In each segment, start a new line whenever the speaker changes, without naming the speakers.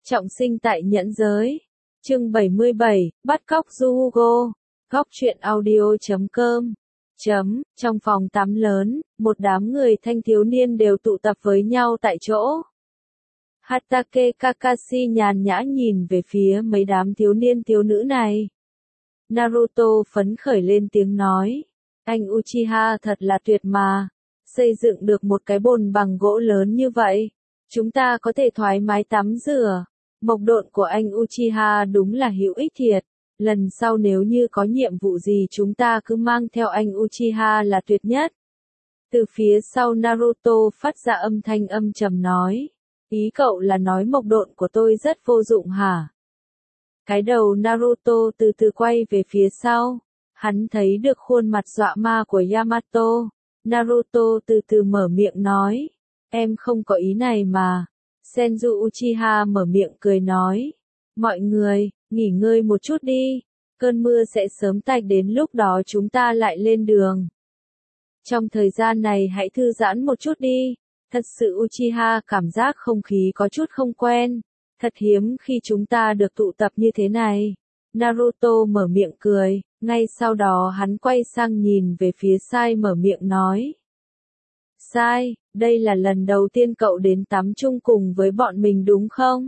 Trọng sinh tại nhẫn giới. Chương 77, bắt cóc Jugo. Góc truyện audio.com. Trong phòng tắm lớn, một đám người thanh thiếu niên đều tụ tập với nhau tại chỗ. Hatake Kakashi nhàn nhã nhìn về phía mấy đám thiếu niên thiếu nữ này. Naruto phấn khởi lên tiếng nói. Anh Uchiha thật là tuyệt mà. Xây dựng được một cái bồn bằng gỗ lớn như vậy. Chúng ta có thể thoải mái tắm rửa. Mộc độn của anh Uchiha đúng là hữu ích thiệt. Lần sau nếu như có nhiệm vụ gì chúng ta cứ mang theo anh Uchiha là tuyệt nhất. Từ phía sau Naruto phát ra âm thanh âm trầm nói. Ý cậu là nói mộc độn của tôi rất vô dụng hả? Cái đầu Naruto từ từ quay về phía sau. Hắn thấy được khuôn mặt dọa ma của Yamato. Naruto từ từ mở miệng nói. Em không có ý này mà. Senju Uchiha mở miệng cười nói. Mọi người, nghỉ ngơi một chút đi. Cơn mưa sẽ sớm tạnh, đến lúc đó chúng ta lại lên đường. Trong thời gian này hãy thư giãn một chút đi. Thật sự Uchiha cảm giác không khí có chút không quen. Thật hiếm khi chúng ta được tụ tập như thế này. Naruto mở miệng cười, ngay sau đó hắn quay sang nhìn về phía Sai mở miệng nói. Sai, đây là lần đầu tiên cậu đến tắm chung cùng với bọn mình đúng không?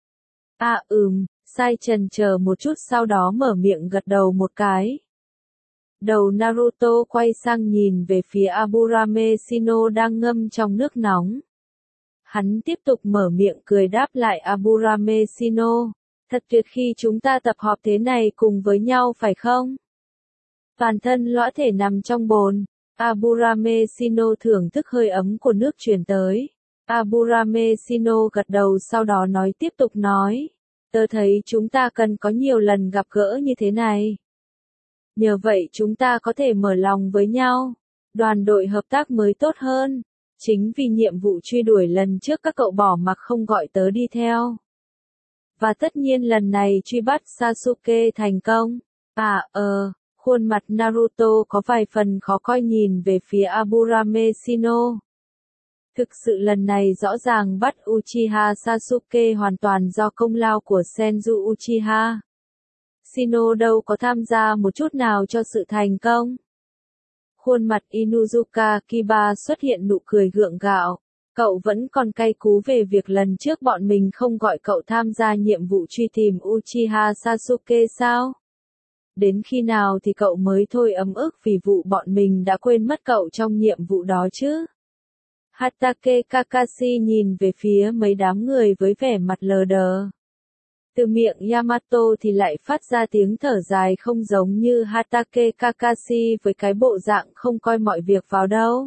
Sai chần chờ một chút sau đó mở miệng gật đầu một cái. Đầu Naruto quay sang nhìn về phía Aburame Shino đang ngâm trong nước nóng. Hắn tiếp tục mở miệng cười đáp lại Aburame Shino. Thật tuyệt khi chúng ta tập họp thế này cùng với nhau phải không? Toàn thân lõa thể nằm trong bồn. Aburame Shino thưởng thức hơi ấm của nước truyền tới. Aburame Shino gật đầu sau đó tiếp tục nói. Tớ thấy chúng ta cần có nhiều lần gặp gỡ như thế này. Nhờ vậy chúng ta có thể mở lòng với nhau. Đoàn đội hợp tác mới tốt hơn. Chính vì nhiệm vụ truy đuổi lần trước các cậu bỏ mặc không gọi tớ đi theo. Và tất nhiên lần này truy bắt Sasuke thành công. Khuôn mặt Naruto có vài phần khó coi nhìn về phía Aburame Shino. Thực sự lần này rõ ràng bắt Uchiha Sasuke hoàn toàn do công lao của Senju Uchiha. Shino đâu có tham gia một chút nào cho sự thành công. Khuôn mặt Inuzuka Kiba xuất hiện nụ cười gượng gạo. Cậu vẫn còn cay cú về việc lần trước bọn mình không gọi cậu tham gia nhiệm vụ truy tìm Uchiha Sasuke sao? Đến khi nào thì cậu mới thôi ấm ức vì vụ bọn mình đã quên mất cậu trong nhiệm vụ đó chứ? Hatake Kakashi nhìn về phía mấy đám người với vẻ mặt lờ đờ. Từ miệng Yamato thì lại phát ra tiếng thở dài không giống như Hatake Kakashi với cái bộ dạng không coi mọi việc vào đâu.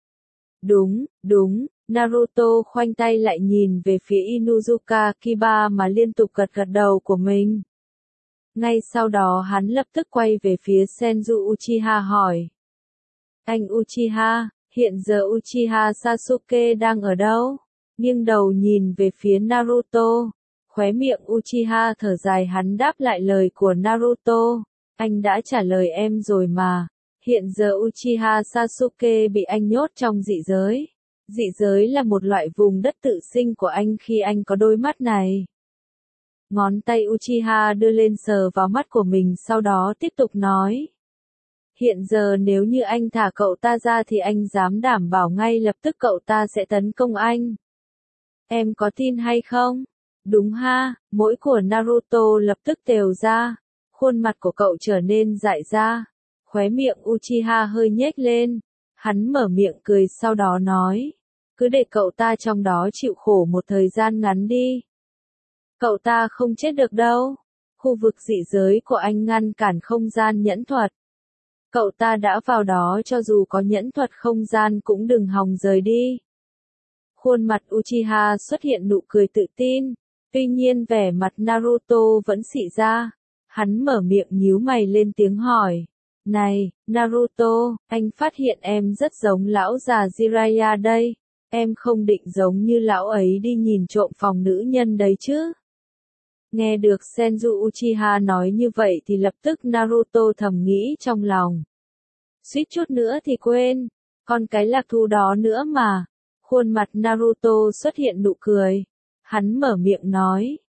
Đúng, Naruto khoanh tay lại nhìn về phía Inuzuka Kiba mà liên tục gật gật đầu của mình. Ngay sau đó hắn lập tức quay về phía Senju Uchiha hỏi. Anh Uchiha, hiện giờ Uchiha Sasuke đang ở đâu? Nghiêng đầu nhìn về phía Naruto. Khóe miệng Uchiha thở dài hắn đáp lại lời của Naruto. Anh đã trả lời em rồi mà. Hiện giờ Uchiha Sasuke bị anh nhốt trong dị giới. Dị giới là một loại vùng đất tự sinh của anh khi anh có đôi mắt này. Ngón tay Uchiha đưa lên sờ vào mắt của mình sau đó tiếp tục nói. Hiện giờ nếu như anh thả cậu ta ra thì anh dám đảm bảo ngay lập tức cậu ta sẽ tấn công anh. Em có tin hay không? Đúng ha, mũi của Naruto lập tức tều ra. Khuôn mặt của cậu trở nên dại ra. Khóe miệng Uchiha hơi nhếch lên. Hắn mở miệng cười sau đó nói. Cứ để cậu ta trong đó chịu khổ một thời gian ngắn đi. Cậu ta không chết được đâu. Khu vực dị giới của anh ngăn cản không gian nhẫn thuật. Cậu ta đã vào đó cho dù có nhẫn thuật không gian cũng đừng hòng rời đi. Khuôn mặt Uchiha xuất hiện nụ cười tự tin. Tuy nhiên vẻ mặt Naruto vẫn xị ra. Hắn mở miệng nhíu mày lên tiếng hỏi. Này, Naruto, anh phát hiện em rất giống lão già Jiraiya đây. Em không định giống như lão ấy đi nhìn trộm phòng nữ nhân đấy chứ? Nghe được Senju Uchiha nói như vậy thì lập tức Naruto thầm nghĩ trong lòng. Suýt chút nữa thì quên, còn cái lạc thú đó nữa mà. Khuôn mặt Naruto xuất hiện nụ cười. Hắn mở miệng nói,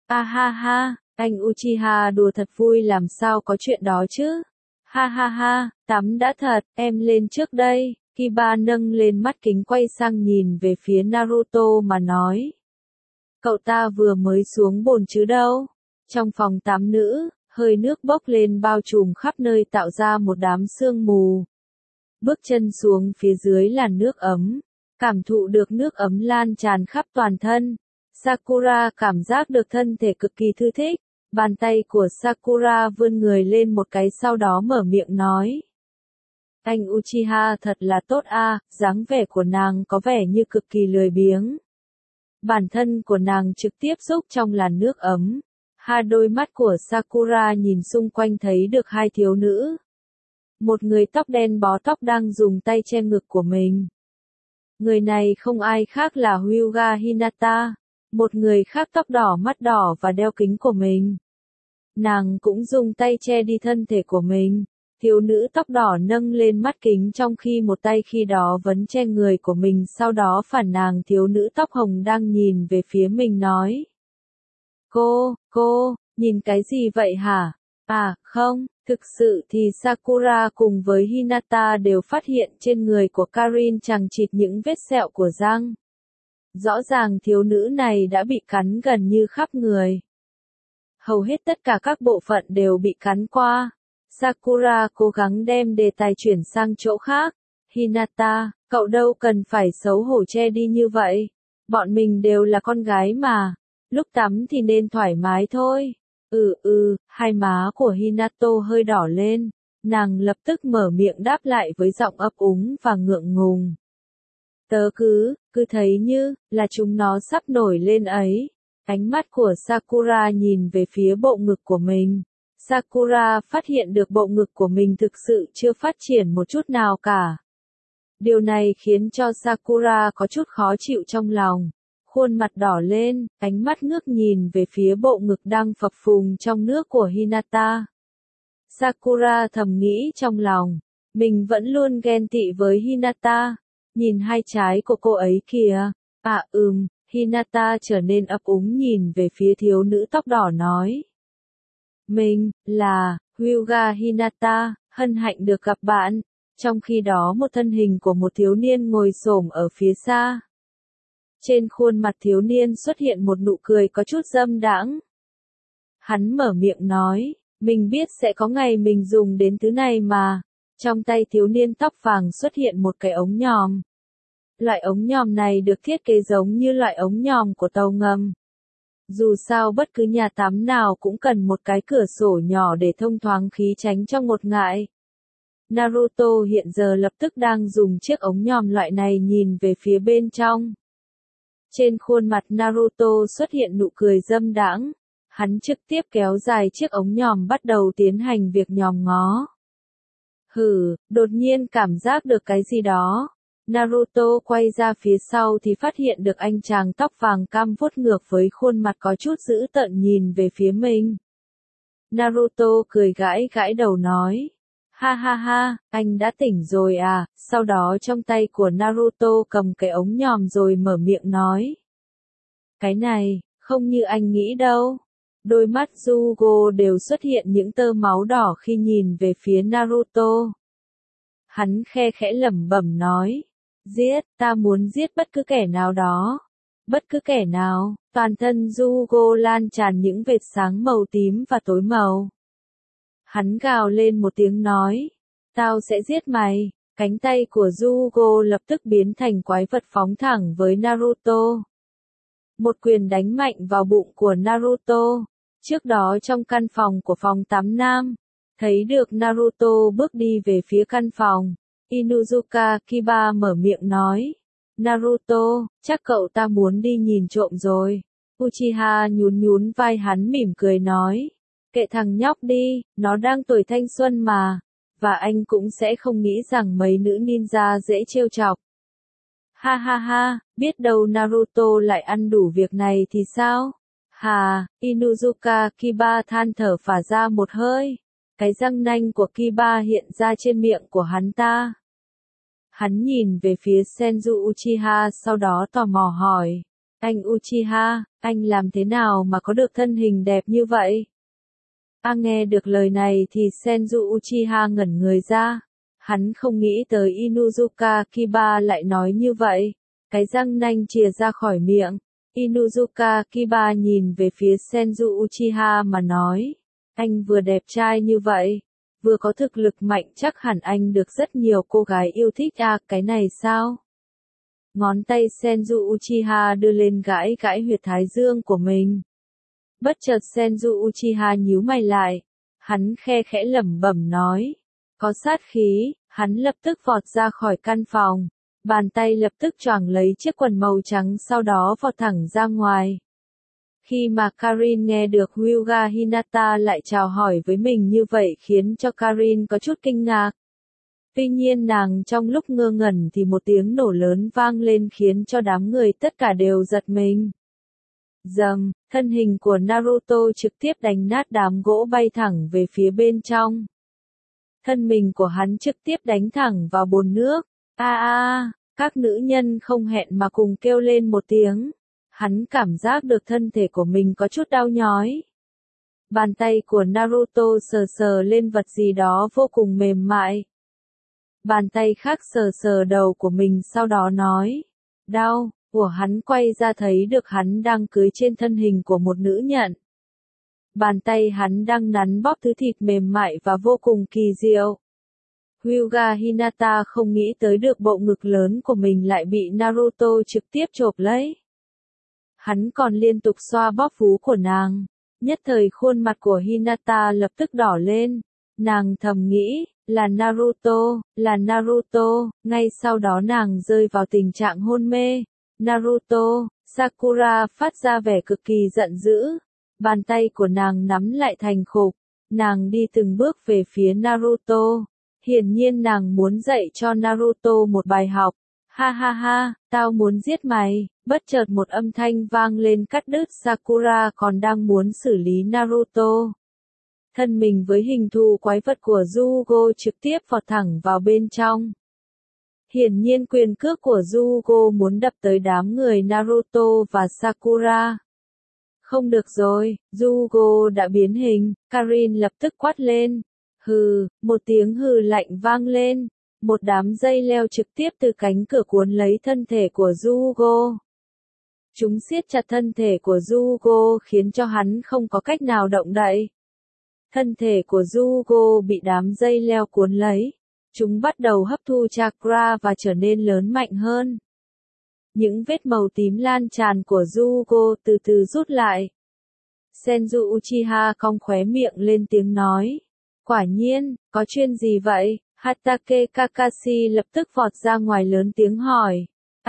A ha ha, anh Uchiha đùa thật vui, làm sao có chuyện đó chứ? Ha ha ha, tắm đã thật, em lên trước đây. Kiba nâng lên mắt kính quay sang nhìn về phía Naruto mà nói. Cậu ta vừa mới xuống bồn chứ đâu. Trong phòng tắm nữ, hơi nước bốc lên bao trùm khắp nơi tạo ra một đám sương mù. Bước chân xuống phía dưới là nước ấm. Cảm thụ được nước ấm lan tràn khắp toàn thân. Sakura cảm giác được thân thể cực kỳ thư thích. Bàn tay của Sakura vươn người lên một cái sau đó mở miệng nói. Anh Uchiha thật là tốt a, dáng vẻ của nàng có vẻ như cực kỳ lười biếng. Bản thân của nàng trực tiếp xúc trong làn nước ấm. Hai đôi mắt của Sakura nhìn xung quanh thấy được hai thiếu nữ. Một người tóc đen bó tóc đang dùng tay che ngực của mình. Người này không ai khác là Hyuga Hinata. Một người khác tóc đỏ mắt đỏ và đeo kính của mình. Nàng cũng dùng tay che đi thân thể của mình. Thiếu nữ tóc đỏ nâng lên mắt kính trong khi một tay khi đó vẫn che người của mình, sau đó phản nàng thiếu nữ tóc hồng đang nhìn về phía mình nói. Cô, nhìn cái gì vậy hả? À, không, thực sự thì Sakura cùng với Hinata đều phát hiện trên người của Karin chằng chịt những vết sẹo của răng. Rõ ràng thiếu nữ này đã bị cắn gần như khắp người. Hầu hết tất cả các bộ phận đều bị cắn qua. Sakura cố gắng đem đề tài chuyển sang chỗ khác. Hinata, cậu đâu cần phải xấu hổ che đi như vậy. Bọn mình đều là con gái mà. Lúc tắm thì nên thoải mái thôi. Hai má của Hinato hơi đỏ lên. Nàng lập tức mở miệng đáp lại với giọng ấp úng và ngượng ngùng. Tớ cứ thấy như là chúng nó sắp nổi lên ấy. Ánh mắt của Sakura nhìn về phía bộ ngực của mình. Sakura phát hiện được bộ ngực của mình thực sự chưa phát triển một chút nào cả. Điều này khiến cho Sakura có chút khó chịu trong lòng. Khuôn mặt đỏ lên, ánh mắt ngước nhìn về phía bộ ngực đang phập phùng trong nước của Hinata. Sakura thầm nghĩ trong lòng, mình vẫn luôn ghen tị với Hinata. Nhìn hai trái của cô ấy kìa. Hinata trở nên ấp úng nhìn về phía thiếu nữ tóc đỏ nói. Mình, là, Hyuga Hinata, hân hạnh được gặp bạn. Trong khi đó một thân hình của một thiếu niên ngồi xổm ở phía xa. Trên khuôn mặt thiếu niên xuất hiện một nụ cười có chút dâm đãng. Hắn mở miệng nói, mình biết sẽ có ngày mình dùng đến thứ này mà. Trong tay thiếu niên tóc vàng xuất hiện một cái ống nhòm. Loại ống nhòm này được thiết kế giống như loại ống nhòm của tàu ngầm. Dù sao bất cứ nhà tắm nào cũng cần một cái cửa sổ nhỏ để thông thoáng khí tránh cho ngột ngại. Naruto hiện giờ lập tức đang dùng chiếc ống nhòm loại này nhìn về phía bên trong. Trên khuôn mặt Naruto xuất hiện nụ cười dâm đãng. Hắn trực tiếp kéo dài chiếc ống nhòm bắt đầu tiến hành việc nhòm ngó. Đột nhiên cảm giác được cái gì đó. Naruto quay ra phía sau thì phát hiện được anh chàng tóc vàng cam vuốt ngược với khuôn mặt có chút dữ tợn nhìn về phía mình. Naruto cười gãi gãi đầu nói. Ha ha ha, anh đã tỉnh rồi à, sau đó trong tay của Naruto cầm cái ống nhòm rồi mở miệng nói. Cái này, không như anh nghĩ đâu. Đôi mắt Zugo đều xuất hiện những tơ máu đỏ khi nhìn về phía Naruto. Hắn khe khẽ lẩm bẩm nói. Giết, ta muốn giết bất cứ kẻ nào đó. Bất cứ kẻ nào, toàn thân Zugo lan tràn những vệt sáng màu tím và tối màu. Hắn gào lên một tiếng nói. Tao sẽ giết mày. Cánh tay của Zugo lập tức biến thành quái vật phóng thẳng với Naruto. Một quyền đánh mạnh vào bụng của Naruto. Trước đó trong căn phòng của phòng tắm nam, thấy được Naruto bước đi về phía căn phòng. Inuzuka Kiba mở miệng nói. Naruto, chắc cậu ta muốn đi nhìn trộm rồi. Uchiha nhún nhún vai hắn mỉm cười nói. Kệ thằng nhóc đi, nó đang tuổi thanh xuân mà. Và anh cũng sẽ không nghĩ rằng mấy nữ ninja dễ trêu chọc. Ha ha ha, biết đâu Naruto lại ăn đủ việc này thì sao? Inuzuka Kiba than thở phả ra một hơi. Cái răng nanh của Kiba hiện ra trên miệng của hắn ta. Hắn nhìn về phía Senju Uchiha sau đó tò mò hỏi. Anh Uchiha, anh làm thế nào mà có được thân hình đẹp như vậy? Nghe được lời này thì Senju Uchiha ngẩn người ra. Hắn không nghĩ tới Inuzuka Kiba lại nói như vậy. Cái răng nanh chìa ra khỏi miệng. Inuzuka Kiba nhìn về phía Senju Uchiha mà nói. Anh vừa đẹp trai như vậy, vừa có thực lực mạnh, chắc hẳn anh được rất nhiều cô gái yêu thích cái này sao? Ngón tay Senju Uchiha đưa lên gãi gãi huyệt thái dương của mình. Bất chợt Senju Uchiha nhíu mày lại. Hắn khe khẽ lẩm bẩm nói. Có sát khí, hắn lập tức vọt ra khỏi căn phòng. Bàn tay lập tức choàng lấy chiếc quần màu trắng sau đó vọt thẳng ra ngoài. Khi mà Karin nghe được Hyuga Hinata lại chào hỏi với mình như vậy khiến cho Karin có chút kinh ngạc. Tuy nhiên nàng trong lúc ngơ ngẩn thì một tiếng nổ lớn vang lên khiến cho đám người tất cả đều giật mình. Dầm, thân hình của Naruto trực tiếp đánh nát đám gỗ bay thẳng về phía bên trong. Thân mình của hắn trực tiếp đánh thẳng vào bồn nước. Các nữ nhân không hẹn mà cùng kêu lên một tiếng. Hắn cảm giác được thân thể của mình có chút đau nhói. Bàn tay của Naruto sờ sờ lên vật gì đó vô cùng mềm mại. Bàn tay khác sờ sờ đầu của mình sau đó nói. Đau, của hắn quay ra thấy được hắn đang cưỡi trên thân hình của một nữ nhận. Bàn tay hắn đang nắn bóp thứ thịt mềm mại và vô cùng kỳ diệu. Hyuga Hinata không nghĩ tới được bộ ngực lớn của mình lại bị Naruto trực tiếp chộp lấy. Hắn còn liên tục xoa bóp vú của nàng. Nhất thời khuôn mặt của Hinata lập tức đỏ lên. Nàng thầm nghĩ, là Naruto, ngay sau đó nàng rơi vào tình trạng hôn mê. Naruto, Sakura phát ra vẻ cực kỳ giận dữ. Bàn tay của nàng nắm lại thành khục. Nàng đi từng bước về phía Naruto. Hiển nhiên nàng muốn dạy cho Naruto một bài học. Ha ha ha, tao muốn giết mày. Bất chợt một âm thanh vang lên cắt đứt Sakura còn đang muốn xử lý Naruto. Thân mình với hình thù quái vật của Zugo trực tiếp vọt thẳng vào bên trong. Hiển nhiên quyền cước của Zugo muốn đập tới đám người Naruto và Sakura. Không được rồi, Zugo đã biến hình, Karin lập tức quát lên. Hừ, một tiếng hừ lạnh vang lên. Một đám dây leo trực tiếp từ cánh cửa cuốn lấy thân thể của Zugo. Chúng siết chặt thân thể của Zugo khiến cho hắn không có cách nào động đậy. Thân thể của Zugo bị đám dây leo cuốn lấy. Chúng bắt đầu hấp thu chakra và trở nên lớn mạnh hơn. Những vết màu tím lan tràn của Zugo từ từ rút lại. Senju Uchiha cong khóe miệng lên tiếng nói. Quả nhiên, có chuyện gì vậy? Hatake Kakashi lập tức vọt ra ngoài lớn tiếng hỏi.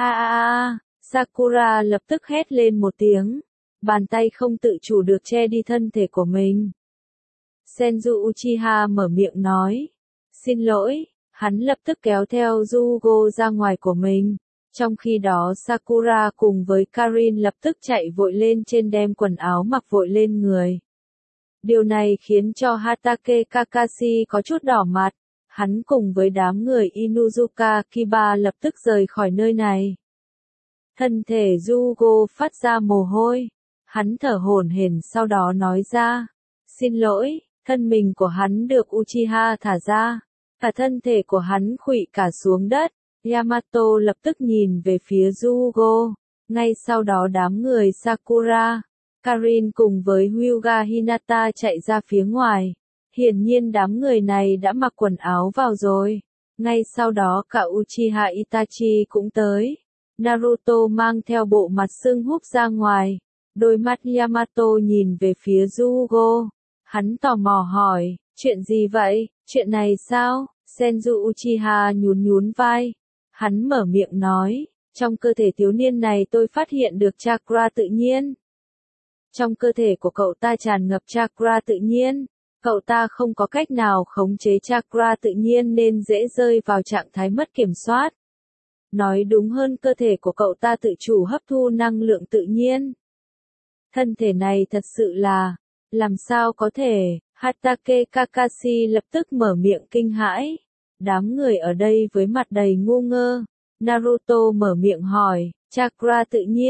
Sakura lập tức hét lên một tiếng. Bàn tay không tự chủ được che đi thân thể của mình. Senju Uchiha mở miệng nói. Xin lỗi, hắn lập tức kéo theo Zugo ra ngoài của mình. Trong khi đó Sakura cùng với Karin lập tức chạy vội lên trên đem quần áo mặc vội lên người. Điều này khiến cho Hatake Kakashi có chút đỏ mặt. Hắn cùng với đám người Inuzuka Kiba lập tức rời khỏi nơi này. Thân thể Zugo phát ra mồ hôi. Hắn thở hổn hển sau đó nói ra. Xin lỗi, thân mình của hắn được Uchiha thả ra. Cả thân thể của hắn khuỵu cả xuống đất. Yamato lập tức nhìn về phía Zugo. Ngay sau đó đám người Sakura, Karin cùng với Hyuga Hinata chạy ra phía ngoài. Hiển nhiên đám người này đã mặc quần áo vào rồi. Ngay sau đó cả Uchiha Itachi cũng tới. Naruto mang theo bộ mặt sưng húp ra ngoài. Đôi mắt Yamato nhìn về phía Zugo. Hắn tò mò hỏi, chuyện gì vậy, chuyện này sao? Senju Uchiha nhún nhún vai. Hắn mở miệng nói, trong cơ thể thiếu niên này tôi phát hiện được chakra tự nhiên. Trong cơ thể của cậu ta tràn ngập chakra tự nhiên. Cậu ta không có cách nào khống chế chakra tự nhiên nên dễ rơi vào trạng thái mất kiểm soát. Nói đúng hơn cơ thể của cậu ta tự chủ hấp thu năng lượng tự nhiên. Thân thể này thật sự là, làm sao có thể, Hatake Kakashi lập tức mở miệng kinh hãi. Đám người ở đây với mặt đầy ngu ngơ. Naruto mở miệng hỏi, chakra tự nhiên,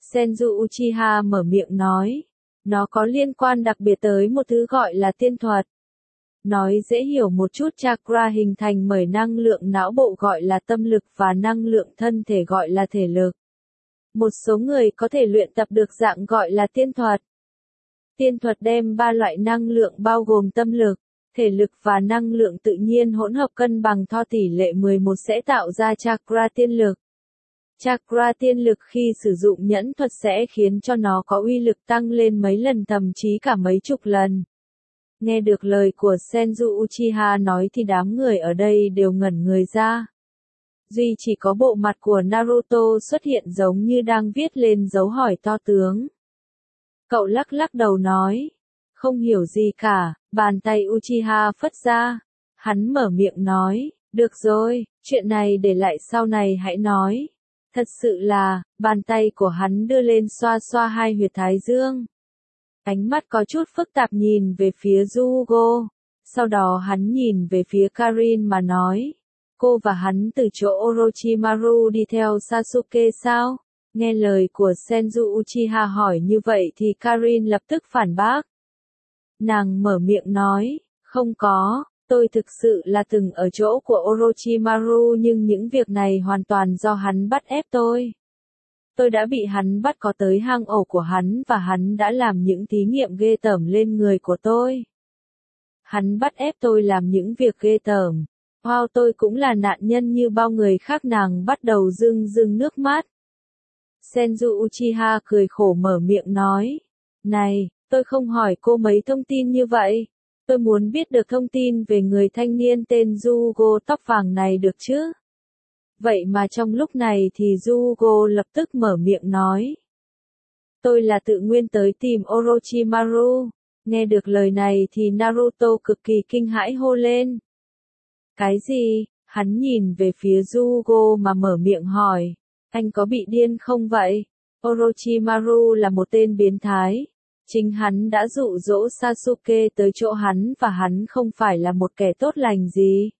Senju Uchiha mở miệng nói. Nó có liên quan đặc biệt tới một thứ gọi là tiên thuật. Nói dễ hiểu một chút, chakra hình thành bởi năng lượng não bộ gọi là tâm lực và năng lượng thân thể gọi là thể lực. Một số người có thể luyện tập được dạng gọi là tiên thuật. Tiên thuật đem ba loại năng lượng bao gồm tâm lực, thể lực và năng lượng tự nhiên hỗn hợp cân bằng theo tỷ lệ 11 sẽ tạo ra chakra tiên lực. Chakra tiên lực khi sử dụng nhẫn thuật sẽ khiến cho nó có uy lực tăng lên mấy lần, thậm chí cả mấy chục lần. Nghe được lời của Senju Uchiha nói thì đám người ở đây đều ngẩn người ra. Duy chỉ có bộ mặt của Naruto xuất hiện giống như đang viết lên dấu hỏi to tướng. Cậu lắc lắc đầu nói, không hiểu gì cả, bàn tay Uchiha phất ra. Hắn mở miệng nói, được rồi, chuyện này để lại sau này hãy nói. Thật sự là, bàn tay của hắn đưa lên xoa xoa hai huyệt thái dương. Ánh mắt có chút phức tạp nhìn về phía Zugo. Sau đó hắn nhìn về phía Karin mà nói. Cô và hắn từ chỗ Orochimaru đi theo Sasuke sao? Nghe lời của Senju Uchiha hỏi như vậy thì Karin lập tức phản bác. Nàng mở miệng nói, không có, tôi thực sự là từng ở chỗ của Orochimaru nhưng những việc này hoàn toàn do hắn bắt ép tôi. Tôi đã bị hắn bắt có tới hang ổ của hắn và hắn đã làm những thí nghiệm ghê tởm lên người của tôi. Hắn bắt ép tôi làm những việc ghê tởm. Wow, tôi cũng là nạn nhân như bao người khác, nàng bắt đầu rưng rưng nước mắt. Senju Uchiha cười khổ mở miệng nói. Này, tôi không hỏi cô mấy thông tin như vậy. Tôi muốn biết được thông tin về người thanh niên tên Zugo tóc vàng này được chứ? Vậy mà trong lúc này thì Zugo lập tức mở miệng nói. Tôi là tự nguyên tới tìm Orochimaru. Nghe được lời này thì Naruto cực kỳ kinh hãi hô lên. Cái gì? Hắn nhìn về phía Zugo mà mở miệng hỏi. Anh có bị điên không vậy? Orochimaru là một tên biến thái. Chính hắn đã dụ dỗ Sasuke tới chỗ hắn và hắn không phải là một kẻ tốt lành gì.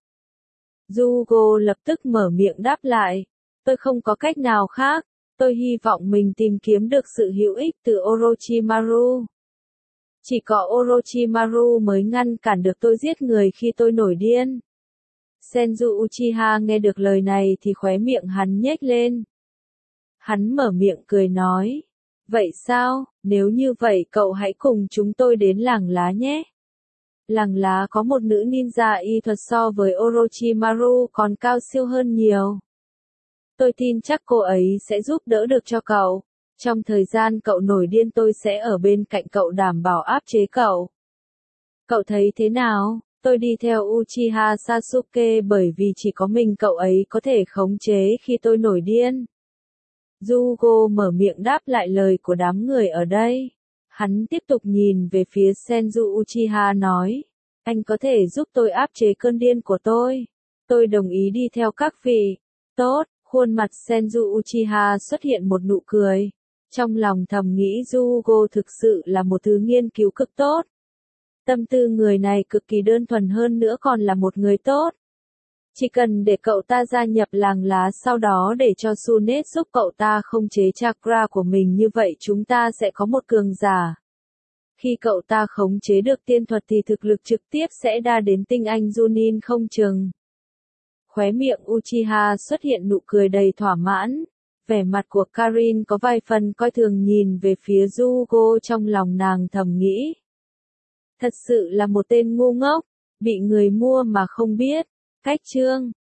Zugo lập tức mở miệng đáp lại. Tôi không có cách nào khác. Tôi hy vọng mình tìm kiếm được sự hữu ích từ Orochimaru. Chỉ có Orochimaru mới ngăn cản được tôi giết người khi tôi nổi điên. Senju Uchiha nghe được lời này thì khóe miệng hắn nhếch lên. Hắn mở miệng cười nói. Vậy sao, nếu như vậy cậu hãy cùng chúng tôi đến làng lá nhé. Làng lá có một nữ ninja y thuật so với Orochimaru còn cao siêu hơn nhiều. Tôi tin chắc cô ấy sẽ giúp đỡ được cho cậu. Trong thời gian cậu nổi điên tôi sẽ ở bên cạnh cậu đảm bảo áp chế cậu. Cậu thấy thế nào? Tôi đi theo Uchiha Sasuke bởi vì chỉ có mình cậu ấy có thể khống chế khi tôi nổi điên. Zugo mở miệng đáp lại lời của đám người ở đây. Hắn tiếp tục nhìn về phía Senju Uchiha nói. Anh có thể giúp tôi áp chế cơn điên của tôi. Tôi đồng ý đi theo các vị. Tốt, khuôn mặt Senju Uchiha xuất hiện một nụ cười. Trong lòng thầm nghĩ Zugo thực sự là một thứ nghiên cứu cực tốt. Tâm tư người này cực kỳ đơn thuần, hơn nữa còn là một người tốt. Chỉ cần để cậu ta gia nhập làng lá, sau đó để cho Sunet giúp cậu ta khống chế chakra của mình, như vậy chúng ta sẽ có một cường giả. Khi cậu ta khống chế được tiên thuật thì thực lực trực tiếp sẽ đa đến tinh anh Junin không chừng. Khóe miệng Uchiha xuất hiện nụ cười đầy thỏa mãn. Vẻ mặt của Karin có vài phần coi thường nhìn về phía Zugo, trong lòng nàng thầm nghĩ. Thật sự là một tên ngu ngốc, bị người mua mà không biết. Cách chương